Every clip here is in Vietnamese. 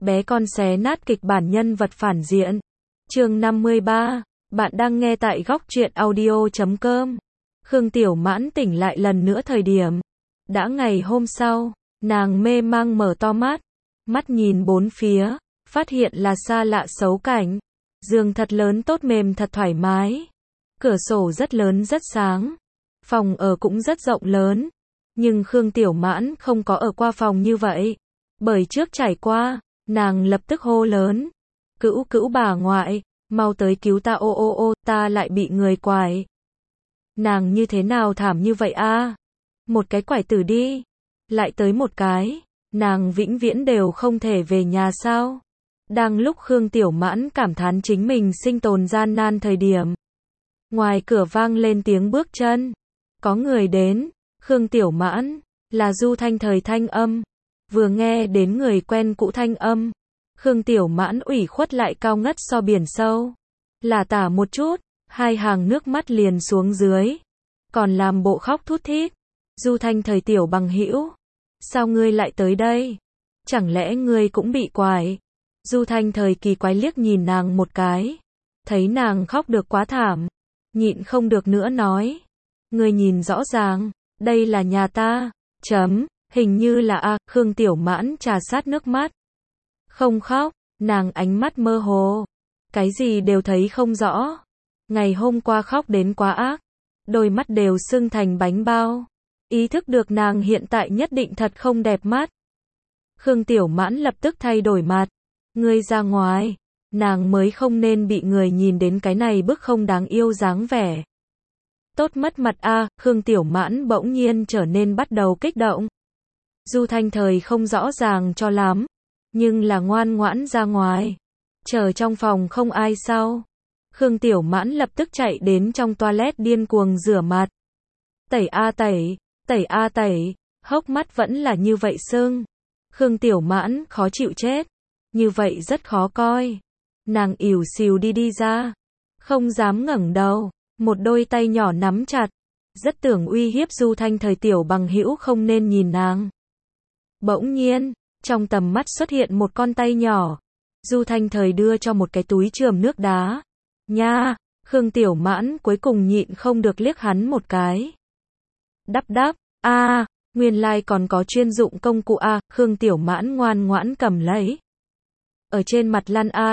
bé con xé nát kịch bản nhân vật phản diện. Chương 53, bạn đang nghe tại góc truyện audio.com. Khương Tiểu Mãn tỉnh lại lần nữa thời điểm. Đã ngày hôm sau, nàng mê mang mở to mắt. Mắt nhìn bốn phía, phát hiện là xa lạ xấu cảnh. Giường thật lớn tốt mềm thật thoải mái. Cửa sổ rất lớn rất sáng. Phòng ở cũng rất rộng lớn. Nhưng Khương Tiểu Mãn không có ở qua phòng như vậy. Bởi trước trải qua, nàng lập tức hô lớn. Cữu cữu bà ngoại, mau tới cứu ta, ô, ta lại bị người quải. Nàng như thế nào thảm như vậy a? Một cái quải tử đi. Lại tới một cái. Nàng vĩnh viễn đều không thể về nhà sao? Đang lúc Khương Tiểu Mãn cảm thán chính mình sinh tồn gian nan thời điểm. Ngoài cửa vang lên tiếng bước chân. Có người đến. Khương Tiểu Mãn, là Du Thanh Thời thanh âm. Vừa nghe đến người quen cũ thanh âm. Khương Tiểu Mãn ủy khuất lại cao ngất so biển sâu. Lả tả một chút, hai hàng nước mắt liền xuống dưới. Còn làm bộ khóc thút thít. Du Thanh Thời tiểu bằng hữu, sao ngươi lại tới đây? Chẳng lẽ ngươi cũng bị quải? Du Thanh Thời kỳ quái liếc nhìn nàng một cái. Thấy nàng khóc được quá thảm. Nhịn không được nữa nói. Ngươi nhìn rõ ràng, đây là nhà ta. Hình như là Khương Tiểu Mãn trà sát nước mắt. Không khóc, nàng ánh mắt mơ hồ. Cái gì đều thấy không rõ. Ngày hôm qua khóc đến quá ác. Đôi mắt đều sưng thành bánh bao. Ý thức được nàng hiện tại nhất định thật không đẹp mắt. Khương Tiểu Mãn lập tức thay đổi mặt. Ngươi ra ngoài. Nàng mới không nên bị người nhìn đến cái này bức không đáng yêu dáng vẻ. Tốt mất mặt Khương Tiểu Mãn bỗng nhiên trở nên bắt đầu kích động. Du Thanh Thời không rõ ràng cho lắm. Nhưng là ngoan ngoãn ra ngoài. Chờ trong phòng không ai sao. Khương Tiểu Mãn lập tức chạy đến trong toilet điên cuồng rửa mặt. Tẩy, hốc mắt vẫn là như vậy sưng. Khương Tiểu Mãn khó chịu chết. Như vậy rất khó coi. Nàng ỉu xìu đi ra. Không dám ngẩng đầu. Một đôi tay nhỏ nắm chặt. Rất tưởng uy hiếp Du Thanh Thời tiểu bằng hữu không nên nhìn nàng. Bỗng nhiên, trong tầm mắt xuất hiện một con tay nhỏ. Du Thanh Thời đưa cho một cái túi chườm nước đá. Nha, Khương Tiểu Mãn cuối cùng nhịn không được liếc hắn một cái. Đắp, nguyên lai còn có chuyên dụng công cụ Khương Tiểu Mãn ngoan ngoãn cầm lấy. Ở trên mặt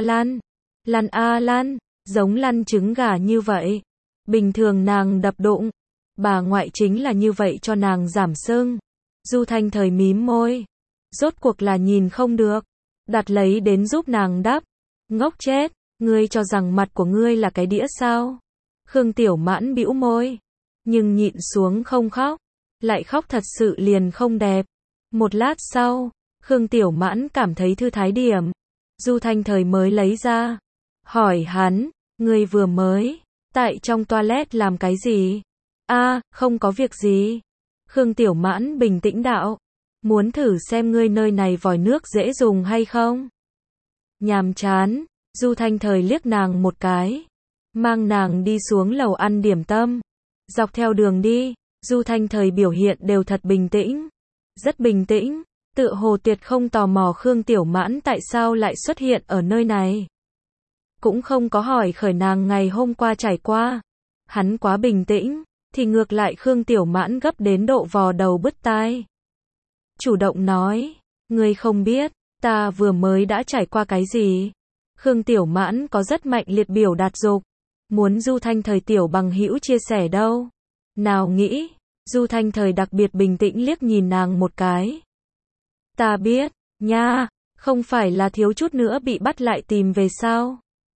lăn, giống lăn trứng gà như vậy. Bình thường nàng đập đụng, bà ngoại chính là như vậy cho nàng giảm sưng. Du Thanh Thời mím môi. Rốt cuộc là nhìn không được. Đặt lấy đến giúp nàng đắp. Ngốc chết, ngươi cho rằng mặt của ngươi là cái đĩa sao? Khương Tiểu Mãn bĩu môi. Nhưng nhịn xuống không khóc. Lại khóc thật sự liền không đẹp. Một lát sau, Khương Tiểu Mãn cảm thấy thư thái điểm. Du Thanh Thời mới lấy ra. Hỏi hắn, ngươi vừa mới tại trong toilet làm cái gì? Không có việc gì. Khương Tiểu Mãn bình tĩnh đạo. Muốn thử xem ngươi nơi này vòi nước dễ dùng hay không? Nhàm chán. Du Thanh Thời liếc nàng một cái. Mang nàng đi xuống lầu ăn điểm tâm. Dọc theo đường đi, Du Thanh Thời biểu hiện đều thật bình tĩnh. Rất bình tĩnh. Tựa hồ tuyệt không tò mò Khương Tiểu Mãn tại sao lại xuất hiện ở nơi này. Cũng không có hỏi khởi nàng ngày hôm qua trải qua. Hắn quá bình tĩnh, thì ngược lại Khương Tiểu Mãn gấp đến độ vò đầu bứt tai. Chủ động nói, ngươi không biết, ta vừa mới đã trải qua cái gì. Khương Tiểu Mãn có rất mạnh liệt biểu đạt dục. Muốn Du Thanh Thời tiểu bằng hữu chia sẻ đâu. Nào nghĩ, Du Thanh Thời đặc biệt bình tĩnh liếc nhìn nàng một cái. Ta biết, nha, không phải là thiếu chút nữa bị bắt lại tìm về sao?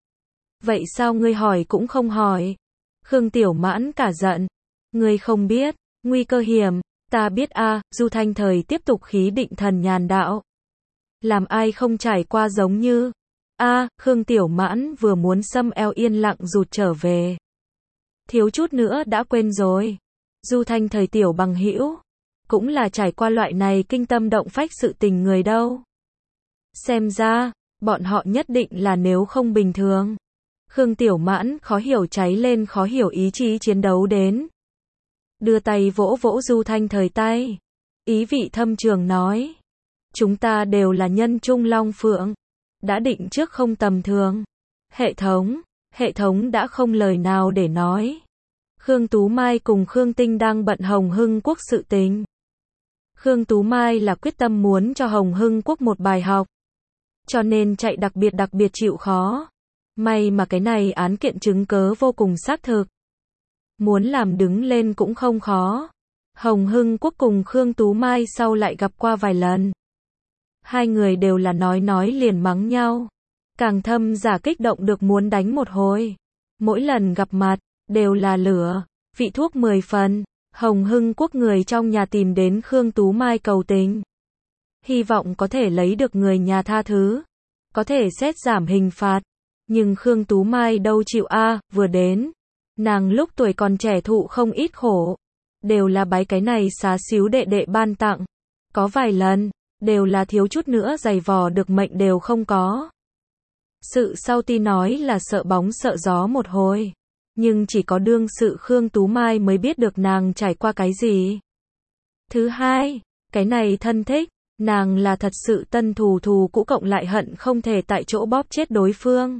Vậy sao ngươi hỏi cũng không hỏi? Khương Tiểu Mãn cả giận. Ngươi không biết, nguy cơ hiểm, ta biết Du Thanh Thời tiếp tục khí định thần nhàn đạo. Làm ai không trải qua giống như. Khương Tiểu Mãn vừa muốn xâm eo yên lặng rụt trở về. Thiếu chút nữa đã quên rồi. Du Thanh Thời tiểu bằng hữu cũng là trải qua loại này kinh tâm động phách sự tình người đâu. Xem ra, bọn họ nhất định là nếu không bình thường. Khương Tiểu Mãn khó hiểu cháy lên khó hiểu ý chí chiến đấu đến. Đưa tay vỗ vỗ Du Thanh Thời tay. Ý vị thâm trường nói. Chúng ta đều là nhân trung long phượng. đã định trước không tầm thường. Hệ thống đã không lời nào để nói. Khương Tú Mai cùng Khương Tinh đang bận Hồng Hưng Quốc sự tình. Khương Tú Mai là quyết tâm muốn cho Hồng Hưng Quốc một bài học. Cho nên chạy đặc biệt chịu khó. May mà cái này án kiện chứng cớ vô cùng xác thực. Muốn làm đứng lên cũng không khó. Hồng Hưng Quốc cùng Khương Tú Mai sau lại gặp qua vài lần. Hai người đều là nói liền mắng nhau. Càng thâm giả kích động được muốn đánh một hồi. Mỗi lần gặp mặt, đều là lửa, vị thuốc 10 phần. Hồng Hưng Quốc người trong nhà tìm đến Khương Tú Mai cầu tình. Hy vọng có thể lấy được người nhà tha thứ. Có thể xét giảm hình phạt. Nhưng Khương Tú Mai đâu chịu vừa đến. Nàng lúc tuổi còn trẻ thụ không ít khổ. Đều là bái cái này xá xíu đệ đệ ban tặng. Có vài lần, đều là thiếu chút nữa giày vò được mệnh đều không có. Sự sau ti nói là sợ bóng sợ gió một hồi. Nhưng chỉ có đương sự Khương Tú Mai mới biết được nàng trải qua cái gì. Thứ hai, cái này thân thích, nàng là thật sự tân thù cũ cộng lại hận không thể tại chỗ bóp chết đối phương.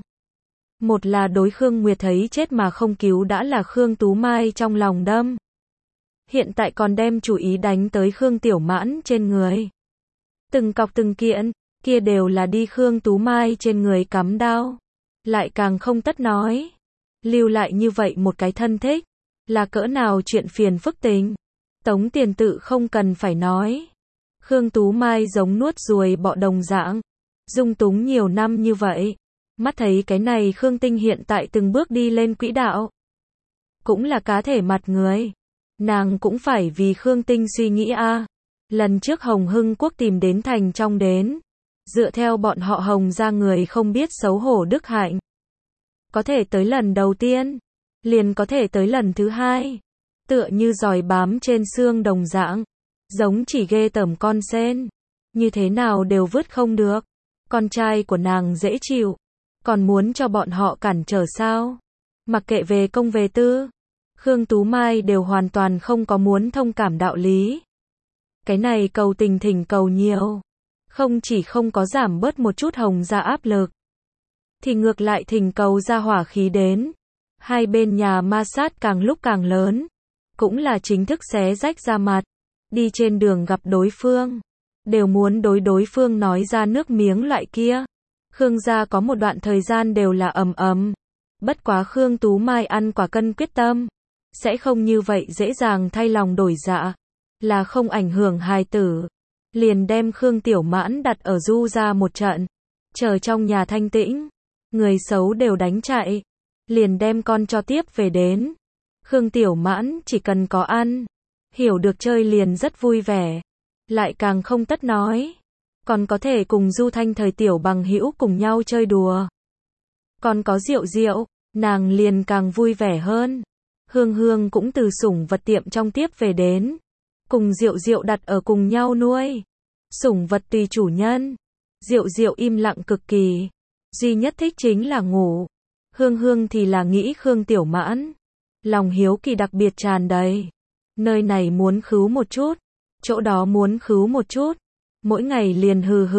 Một là đối Khương Nguyệt thấy chết mà không cứu đã là Khương Tú Mai trong lòng đâm. Hiện tại còn đem chủ ý đánh tới Khương Tiểu Mãn trên người. Từng cọc từng kiện, kia đều là đi Khương Tú Mai trên người cắm đao. Lại càng không tất nói. Lưu lại như vậy một cái thân thích, là cỡ nào chuyện phiền phức tình. Tống Tiền Tự không cần phải nói. Khương Tú Mai giống nuốt ruồi bọ đồng dạng. Dung túng nhiều năm như vậy. Mắt thấy cái này Khương Tinh hiện tại từng bước đi lên quỹ đạo. Cũng là cá thể mặt người. Nàng cũng phải vì Khương Tinh suy nghĩ Lần trước Hồng Hưng Quốc tìm đến thành trong đến. Dựa theo bọn họ Hồng ra người không biết xấu hổ đức hạnh. Có thể tới lần đầu tiên. Liền có thể tới lần thứ hai. Tựa như giòi bám trên xương đồng dạng. Giống chỉ ghê tởm con sen. Như thế nào đều vứt không được. Con trai của nàng dễ chịu. Còn muốn cho bọn họ cản trở sao? Mặc kệ về công về tư. Khương Tú Mai đều hoàn toàn không có muốn thông cảm đạo lý. Cái này cầu tình thỉnh cầu nhiều. Không chỉ không có giảm bớt một chút Hồng ra áp lực. Thì ngược lại thỉnh cầu ra hỏa khí đến. Hai bên nhà ma sát càng lúc càng lớn. Cũng là chính thức xé rách ra mặt. Đi trên đường gặp đối phương. Đều muốn đối phương nói ra nước miếng loại kia. Khương gia có một đoạn thời gian đều là ầm. Bất quá Khương Tú Mai ăn quả cân quyết tâm. Sẽ không như vậy dễ dàng thay lòng đổi dạ. Là không ảnh hưởng hài tử. Liền đem Khương Tiểu Mãn đặt ở Du ra một trận. Chờ trong nhà thanh tĩnh. Người xấu đều đánh chạy. Liền đem con cho tiếp về đến. Khương Tiểu Mãn chỉ cần có ăn. Hiểu được chơi liền rất vui vẻ. Lại càng không tất nói. Còn có thể cùng Du Thanh thời tiểu bằng hữu cùng nhau chơi đùa. Còn có Diệu, nàng liền càng vui vẻ hơn. Hương cũng từ sủng vật tiệm trong tiếp về đến. Cùng Diệu đặt ở cùng nhau nuôi. Sủng vật tùy chủ nhân. Diệu im lặng cực kỳ. Duy nhất thích chính là ngủ. Hương thì là nghĩ Khương Tiểu Mãn. Lòng hiếu kỳ đặc biệt tràn đầy. Nơi này muốn khứu một chút. Chỗ đó muốn khứu một chút. Mỗi ngày liền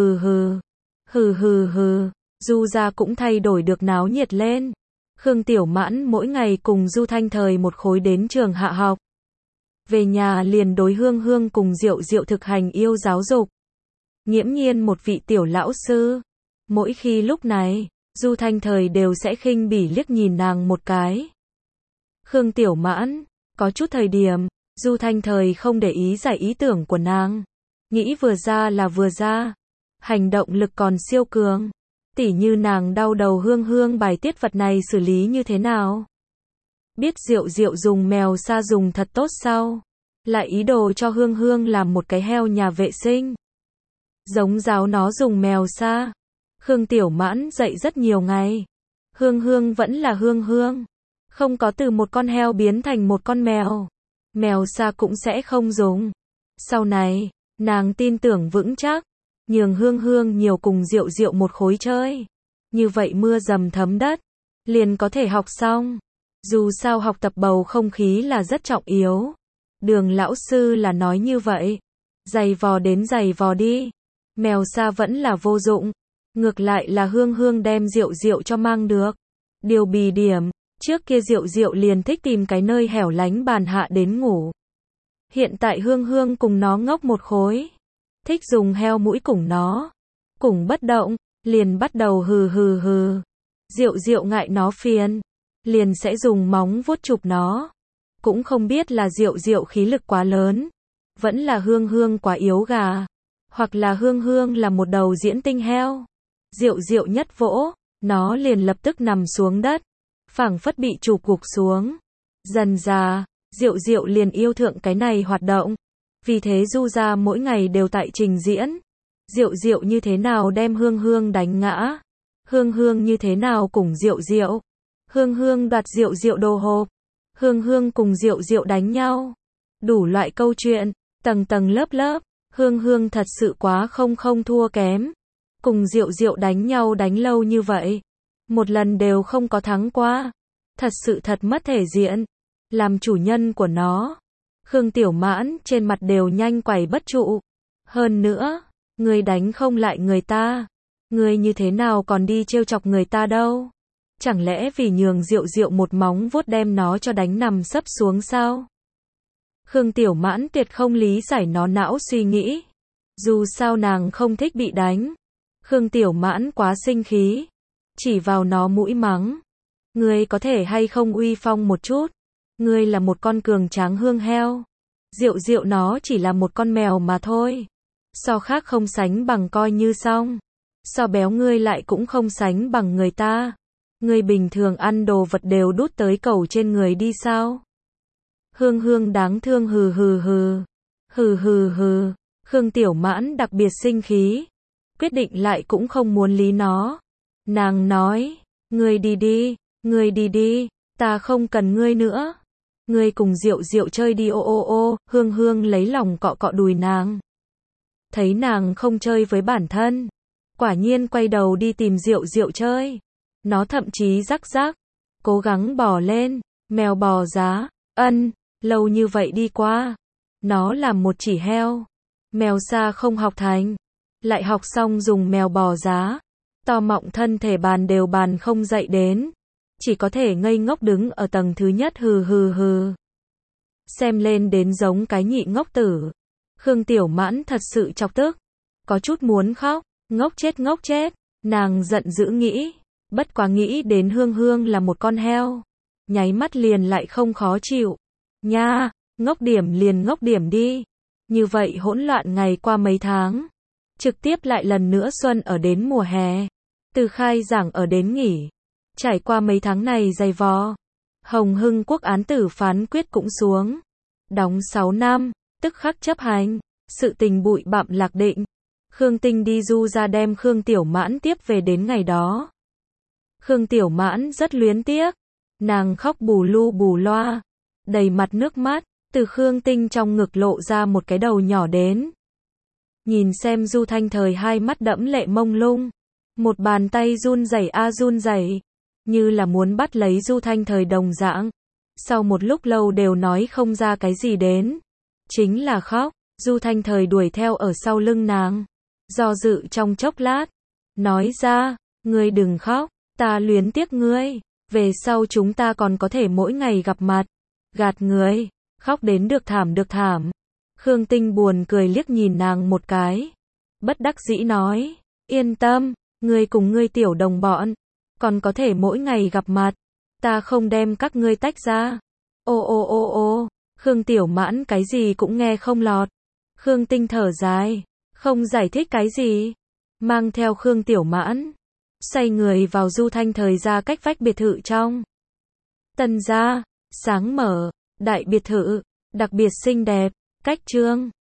hừ. Du ra cũng thay đổi được náo nhiệt lên. Khương Tiểu Mãn mỗi ngày cùng Du Thanh thời một khối đến trường hạ học. Về nhà liền đối Hương cùng Diệu thực hành yêu giáo dục. Nghiễm nhiên một vị tiểu lão sư. Mỗi khi lúc này, Du Thanh thời đều sẽ khinh bỉ liếc nhìn nàng một cái. Khương Tiểu Mãn, có chút thời điểm, Du Thanh thời không để ý giải ý tưởng của nàng. Nghĩ vừa ra là vừa ra. Hành động lực còn siêu cường. Tỉ như nàng đau đầu Hương bài tiết vật này xử lý như thế nào. Biết Diệu dùng mèo sa dùng thật tốt sau. Lại ý đồ cho Hương làm một cái heo nhà vệ sinh. Giống giáo nó dùng mèo sa. Khương Tiểu Mãn dậy rất nhiều ngày. Hương vẫn là Hương. Không có từ một con heo biến thành một con mèo. Mèo sa cũng sẽ không dùng. Sau này, nàng tin tưởng vững chắc. Nhường Hương nhiều cùng Diệu một khối chơi. Như vậy mưa dầm thấm đất. Liền có thể học xong. Dù sao học tập bầu không khí là rất trọng yếu. Đường lão sư là nói như vậy. Giày vò đến giày vò đi. Mèo sa vẫn là vô dụng. Ngược lại là Hương Hương đem Diệu Diệu cho mang được. Điều bì điểm, trước kia Diệu Diệu liền thích tìm cái nơi hẻo lánh bàn hạ đến ngủ. Hiện tại Hương Hương cùng nó ngốc một khối. Thích dùng heo mũi cùng nó. Cùng bất động, liền bắt đầu hừ hừ hừ. Diệu Diệu ngại nó phiền, liền sẽ dùng móng vuốt chụp nó. Cũng không biết là Diệu Diệu khí lực quá lớn, vẫn là Hương Hương quá yếu gà, hoặc là Hương Hương là một đầu diễn tinh heo. Diệu Diệu nhất vỗ, nó liền lập tức nằm xuống đất, phảng phất bị chụp gục xuống. Dần dà, Diệu Diệu liền yêu thượng cái này hoạt động. Vì thế Du gia mỗi ngày đều tại trình diễn. Diệu Diệu như thế nào đem Hương Hương đánh ngã, Hương Hương như thế nào cùng Diệu Diệu, Hương Hương đoạt Diệu Diệu đồ hộp, Hương Hương cùng Diệu Diệu đánh nhau. Đủ loại câu chuyện, tầng tầng lớp lớp. Hương Hương thật sự quá không thua kém. Cùng Diệu Diệu đánh nhau đánh lâu như vậy, một lần đều không có thắng qua. Thật sự thật mất thể diện. Làm chủ nhân của nó, Khương Tiểu Mãn trên mặt đều nhanh quẩy bất trụ. Hơn nữa, ngươi đánh không lại người ta, ngươi như thế nào còn đi trêu chọc người ta đâu? Chẳng lẽ vì nhường Diệu Diệu một móng vuốt đem nó cho đánh nằm sấp xuống sao? Khương Tiểu Mãn tuyệt không lý giải nó não suy nghĩ. Dù sao nàng không thích bị đánh. Khương Tiểu Mãn quá sinh khí, chỉ vào nó mũi mắng. Ngươi có thể hay không uy phong một chút? Ngươi là một con cường tráng hương heo. Diệu Diệu nó chỉ là một con mèo mà thôi. So khác không sánh bằng coi như xong. So béo ngươi lại cũng không sánh bằng người ta. Ngươi bình thường ăn đồ vật đều đút tới cầu trên người đi sao? Hương Hương đáng thương hừ hừ hừ. Hừ hừ hừ. Khương Tiểu Mãn đặc biệt sinh khí. Quyết định lại cũng không muốn lý nó. Nàng nói, ngươi đi đi, ngươi đi đi, ta không cần ngươi nữa. Ngươi cùng Diệu Diệu chơi đi ô ô ô. Hương Hương lấy lòng cọ cọ đùi nàng. Thấy nàng không chơi với bản thân, quả nhiên quay đầu đi tìm Diệu Diệu chơi. Nó thậm chí rắc rắc, cố gắng bò lên, mèo bò giá, lâu như vậy đi qua. Nó làm một chỉ heo, mèo xa không học thành, lại học xong dùng mèo bò giá, to mọng thân thể bàn đều bàn không dậy đến, chỉ có thể ngây ngốc đứng ở tầng thứ nhất hừ hừ hừ. Xem lên đến giống cái nhị ngốc tử. Khương Tiểu Mãn thật sự chọc tức, có chút muốn khóc, ngốc chết, nàng giận dữ nghĩ, bất quá nghĩ đến Hương Hương là một con heo, nháy mắt liền lại không khó chịu. Nha, ngốc điểm liền ngốc điểm đi. Như vậy hỗn loạn ngày qua mấy tháng, trực tiếp lại lần nữa xuân ở đến mùa hè, từ khai giảng ở đến nghỉ. Trải qua mấy tháng này dày vò, Hồng Hưng Quốc án tử phán quyết cũng xuống, đóng 6 năm, tức khắc chấp hành, sự tình bụi bặm lạc định. Khương Tinh đi Du gia đem Khương Tiểu Mãn tiếp về đến ngày đó. Khương Tiểu Mãn rất luyến tiếc, nàng khóc bù lu bù loa, đầy mặt nước mắt, từ Khương Tinh trong ngực lộ ra một cái đầu nhỏ đến. Nhìn xem Du Thanh Thời hai mắt đẫm lệ mông lung, một bàn tay run rẩy run rẩy, như là muốn bắt lấy Du Thanh Thời đồng dạng. Sau một lúc lâu đều nói không ra cái gì đến, chính là khóc. Du Thanh Thời đuổi theo ở sau lưng nàng, do dự trong chốc lát, nói ra, ngươi đừng khóc, ta luyến tiếc ngươi, về sau chúng ta còn có thể mỗi ngày gặp mặt. Gạt người, khóc đến được thảm. Khương Tinh buồn cười liếc nhìn nàng một cái, bất đắc dĩ nói, yên tâm, ngươi cùng ngươi tiểu đồng bọn, còn có thể mỗi ngày gặp mặt, ta không đem các ngươi tách ra. Ô, Khương Tiểu Mãn cái gì cũng nghe không lọt. Khương Tinh thở dài, không giải thích cái gì, mang theo Khương Tiểu Mãn, xoay người vào Du Thanh Thời ra cách vách biệt thự trong. Tân gia, sáng mở, đại biệt thự, đặc biệt xinh đẹp, cách trương.